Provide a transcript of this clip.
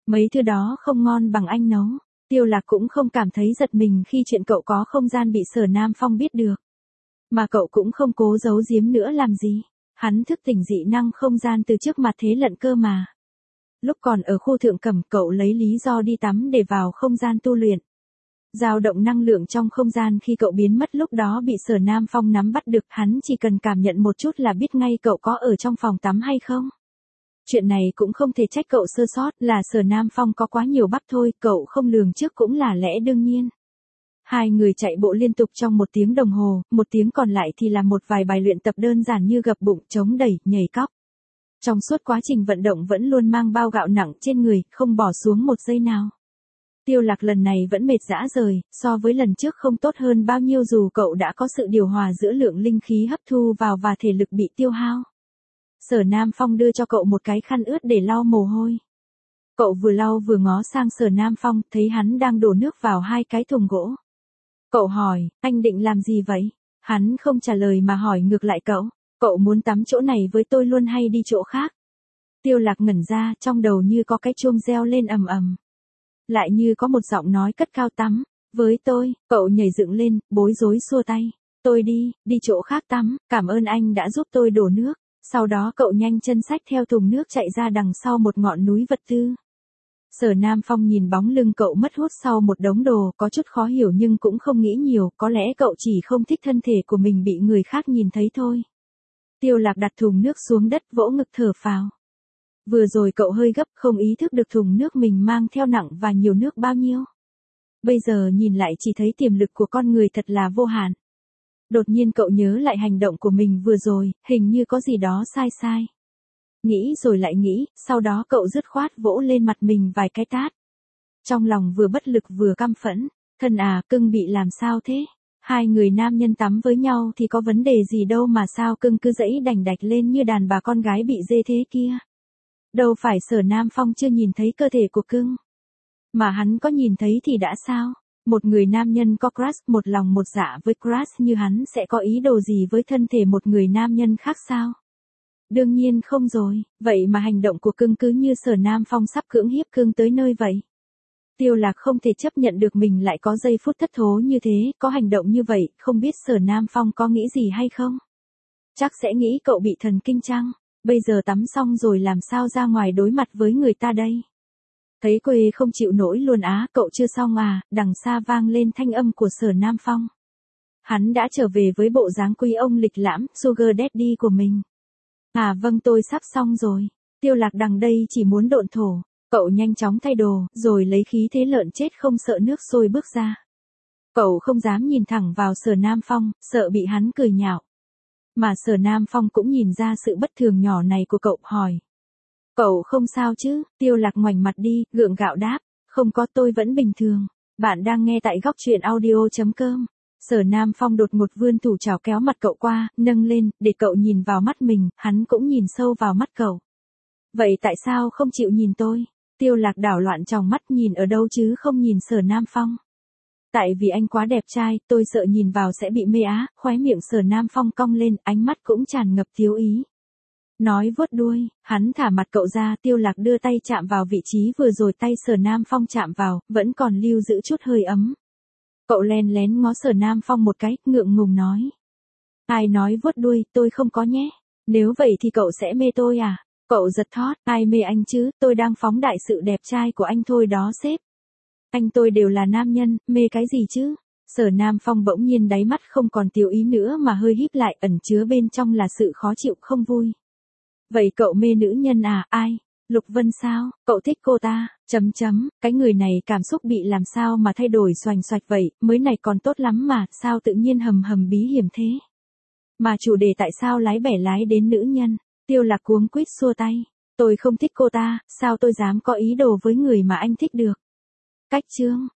Mấy thứ đó không ngon bằng anh nấu. Tiêu Lạc cũng không cảm thấy giật mình khi chuyện cậu có không gian bị Sở Nam Phong biết được. Mà cậu cũng không cố giấu giếm nữa làm gì. Hắn thức tỉnh dị năng không gian từ trước mặt Thế Lận cơ mà. Lúc còn ở khu thượng cẩm, cậu lấy lý do đi tắm để vào không gian tu luyện. Dao động năng lượng trong không gian khi cậu biến mất lúc đó bị Sở Nam Phong nắm bắt được, hắn chỉ cần cảm nhận một chút là biết ngay cậu có ở trong phòng tắm hay không. Chuyện này cũng không thể trách cậu sơ sót, là Sở Nam Phong có quá nhiều bắp thôi, cậu không lường trước cũng là lẽ đương nhiên. Hai người chạy bộ liên tục trong 1 tiếng đồng hồ, 1 tiếng còn lại thì là một vài bài luyện tập đơn giản như gập bụng, chống đẩy, nhảy cóc. Trong suốt quá trình vận động vẫn luôn mang bao gạo nặng trên người, không bỏ xuống một giây nào. Tiêu Lạc lần này vẫn mệt rã rời, so với lần trước không tốt hơn bao nhiêu dù cậu đã có sự điều hòa giữa lượng linh khí hấp thu vào và thể lực bị tiêu hao. Sở Nam Phong đưa cho cậu một cái khăn ướt để lau mồ hôi. Cậu vừa lau vừa ngó sang Sở Nam Phong, thấy hắn đang đổ nước vào 2 cái thùng gỗ. Cậu hỏi, anh định làm gì vậy? Hắn không trả lời mà hỏi ngược lại cậu muốn tắm chỗ này với tôi luôn hay đi chỗ khác? Tiêu Lạc ngẩn ra, trong đầu như có cái chuông reo lên ầm ầm. Lại như có một giọng nói cất cao tắm, với tôi, cậu nhảy dựng lên, bối rối xua tay. Tôi đi chỗ khác tắm, cảm ơn anh đã giúp tôi đổ nước. Sau đó cậu nhanh chân xách theo thùng nước chạy ra đằng sau một ngọn núi vật tư. Sở Nam Phong nhìn bóng lưng cậu mất hút sau một đống đồ, có chút khó hiểu nhưng cũng không nghĩ nhiều, có lẽ cậu chỉ không thích thân thể của mình bị người khác nhìn thấy thôi. Tiêu Lạc đặt thùng nước xuống đất, vỗ ngực thở phào. Vừa rồi cậu hơi gấp, không ý thức được thùng nước mình mang theo nặng và nhiều nước bao nhiêu. Bây giờ nhìn lại chỉ thấy tiềm lực của con người thật là vô hạn. Đột nhiên cậu nhớ lại hành động của mình vừa rồi, hình như có gì đó sai. Nghĩ rồi lại nghĩ, sau đó cậu dứt khoát vỗ lên mặt mình vài cái tát. Trong lòng vừa bất lực vừa căm phẫn, thân à, cưng bị làm sao thế? Hai người nam nhân tắm với nhau thì có vấn đề gì đâu mà sao cưng cứ dẫy đành đạch lên như đàn bà con gái bị dê thế kia. Đâu phải Sở Nam Phong chưa nhìn thấy cơ thể của cưng. Mà hắn có nhìn thấy thì đã sao? Một người nam nhân có crush, một lòng một dạ với crush như hắn sẽ có ý đồ gì với thân thể một người nam nhân khác sao? Đương nhiên không rồi, vậy mà hành động của cưng cứ như Sở Nam Phong sắp cưỡng hiếp cưng tới nơi vậy. Tiêu Lạc không thể chấp nhận được mình lại có giây phút thất thố như thế, có hành động như vậy, không biết Sở Nam Phong có nghĩ gì hay không? Chắc sẽ nghĩ cậu bị thần kinh chăng? Bây giờ tắm xong rồi làm sao ra ngoài đối mặt với người ta đây? Thấy quê không chịu nổi luôn á, cậu chưa xong à, đằng xa vang lên thanh âm của Sở Nam Phong. Hắn đã trở về với bộ dáng quý ông lịch lãm, sugar daddy của mình. À vâng tôi sắp xong rồi. Tiêu Lạc đằng đây chỉ muốn độn thổ. Cậu nhanh chóng thay đồ, rồi lấy khí thế lợn chết không sợ nước sôi bước ra. Cậu không dám nhìn thẳng vào Sở Nam Phong, sợ bị hắn cười nhạo. Mà Sở Nam Phong cũng nhìn ra sự bất thường nhỏ này của cậu, hỏi. Cậu không sao chứ? Tiêu Lạc ngoảnh mặt đi, gượng gạo đáp. Không có, tôi vẫn bình thường. Bạn đang nghe tại góc truyện audio.com. Sở Nam Phong đột ngột vươn thủ chảo kéo mặt cậu qua, nâng lên, để cậu nhìn vào mắt mình, hắn cũng nhìn sâu vào mắt cậu. Vậy tại sao không chịu nhìn tôi? Tiêu Lạc đảo loạn tròng mắt, nhìn ở đâu chứ không nhìn Sở Nam Phong. Tại vì anh quá đẹp trai, tôi sợ nhìn vào sẽ bị mê á, khóe miệng Sở Nam Phong cong lên, ánh mắt cũng tràn ngập thiếu ý. Nói vuốt đuôi, hắn thả mặt cậu ra, Tiêu Lạc đưa tay chạm vào vị trí vừa rồi tay Sở Nam Phong chạm vào, vẫn còn lưu giữ chút hơi ấm. Cậu len lén ngó Sở Nam Phong một cái, ngượng ngùng nói. Ai nói vuốt đuôi, tôi không có nhé. Nếu vậy thì cậu sẽ mê tôi à? Cậu giật thót, ai mê anh chứ, tôi đang phóng đại sự đẹp trai của anh thôi đó sếp. Anh tôi đều là nam nhân, mê cái gì chứ? Sở Nam Phong bỗng nhiên đáy mắt không còn tiểu ý nữa mà hơi híp lại, ẩn chứa bên trong là sự khó chịu không vui. Vậy cậu mê nữ nhân à, ai? Lục Vân sao, cậu thích cô ta, cái người này cảm xúc bị làm sao mà thay đổi xoành xoạch vậy, mới này còn tốt lắm mà, sao tự nhiên hầm hầm bí hiểm thế? Mà chủ đề tại sao lái bẻ lái đến nữ nhân? Tiêu Lạc cuống quýt xua tay, tôi không thích cô ta, sao tôi dám có ý đồ với người mà anh thích được? Cách chương,